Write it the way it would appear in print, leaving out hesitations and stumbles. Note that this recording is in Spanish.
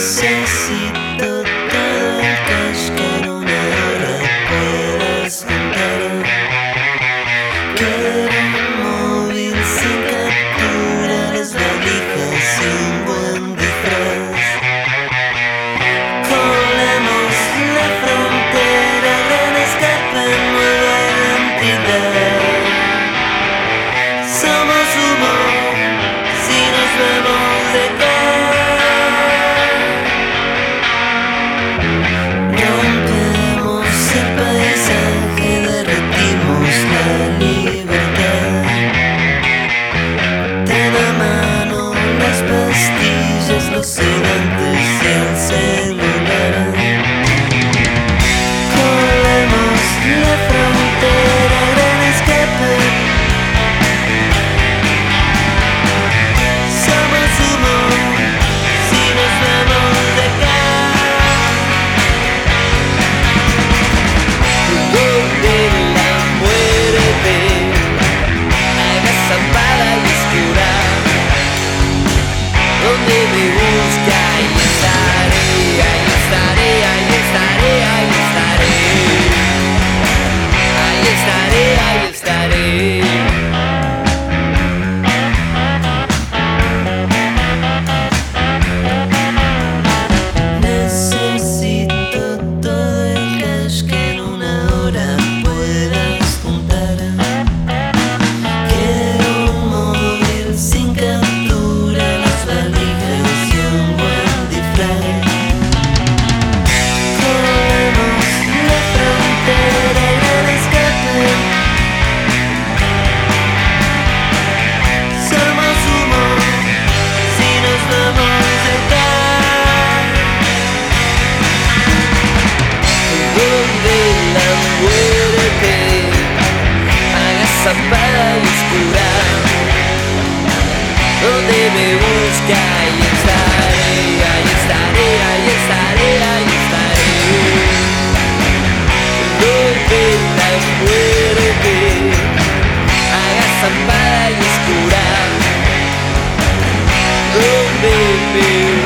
Necesito todo el cash que en una hora puedas juntar. Quiero un móvil sin captura, las valijas y un buen disfraz. Colemos la frontera, gran escape, nueva identidad. Somos humo si nos vemos de acá. Los sedantes y el celular. Colemos la frontera, gran escape. Somos humo si nos vamos de acá. Donde la muerte agazapada y oscura, donde me busca, ahí estaré, ahí estaré, ahí estaré, ahí estaré. Ahí estaré, ahí estaré. Necesito todo el cash que en una hora puedas juntar. Quiero un móvil sin captura, las valijas y un buen disfraz. Colemos la frontera, gran escape. Somos humo si nos vamos de acá. Donde la muerte agazapada y oscura, donde me busca, ahí estaré, ahí estaré, ahí estaré, ahí estaré. Donde la muerte agazapada y oscura, donde me